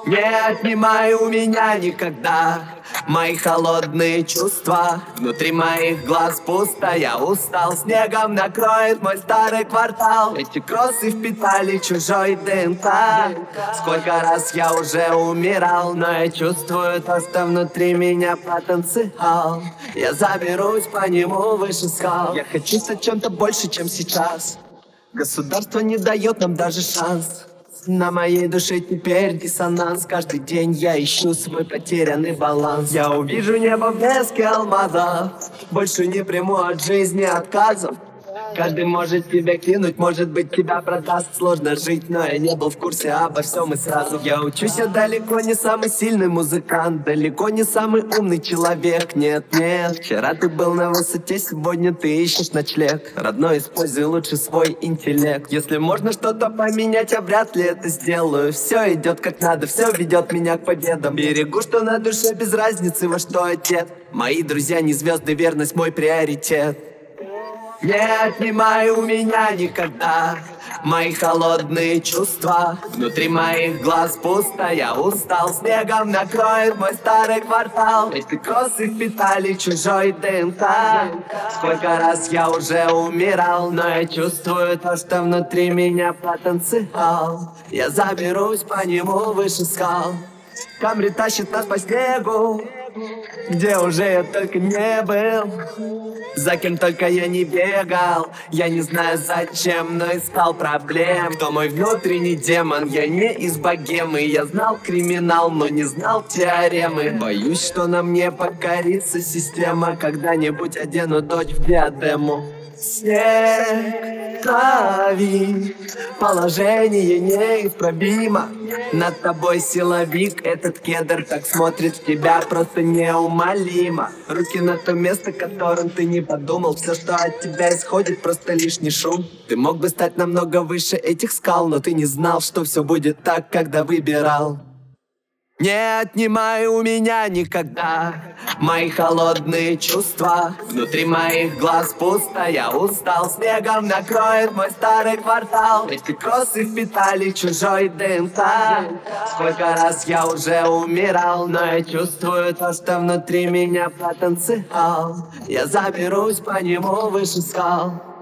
Не отнимай у меня никогда мои холодные чувства. Внутри моих глаз пусто, я устал. Снегом накроет мой старый квартал. Эти кроссы впитали чужой ДНК. Сколько раз я уже умирал, но я чувствую то, что внутри меня потенциал. Я заберусь по нему выше скал. Я хочу стать чем-то больше, чем сейчас. Государство не дает нам даже шанс. На моей душе теперь диссонанс. Каждый день я ищу свой потерянный баланс. Я увижу небо в блеске алмазов. Больше не приму от жизни отказов. Каждый может тебя кинуть, может быть тебя продаст. Сложно жить, но я не был в курсе обо всем и сразу. Я учусь, я далеко не самый сильный музыкант, далеко не самый умный человек. Нет, нет, вчера ты был на высоте, сегодня ты ищешь ночлег. Родной, используй лучше свой интеллект. Если можно что-то поменять, я вряд ли это сделаю. Все идет как надо, все ведет меня к победам. Берегу, что на душе без разницы во что одет. Мои друзья не звезды, верность мой приоритет. Не отнимай у меня никогда мои холодные чувства. Внутри моих глаз пусто, я устал. Снегом накроет мой старый квартал. Эти кроссы впитали чужой ДНК. Сколько раз я уже умирал, но я чувствую то, что внутри меня потенциал. Я заберусь по нему выше скал. Камри тащит нас по снегу, где уже я только не был. За кем только я не бегал. Я не знаю зачем, но искал проблем. Кто мой внутренний демон? Я не из богемы. Я знал криминал, но не знал теоремы. Боюсь, что на мне покорится система. Когда-нибудь одену дочь в диадему. Снег, крови, положение неисправимо. Над тобой силовик, этот кедр так смотрит в тебя просто неумолимо. Руки на то место, которым ты не подумал. Все, что от тебя исходит, просто лишний шум. Ты мог бы стать намного выше этих скал, но ты не знал, что все будет так, когда выбирал. Не отнимай у меня никогда мои холодные чувства. Внутри моих глаз пусто, я устал. Снегом накроет мой старый квартал. Эти кроссы впитали чужой ДНК. Сколько раз я уже умирал, но я чувствую то, что внутри меня потенциал. Я заберусь по нему выше скал.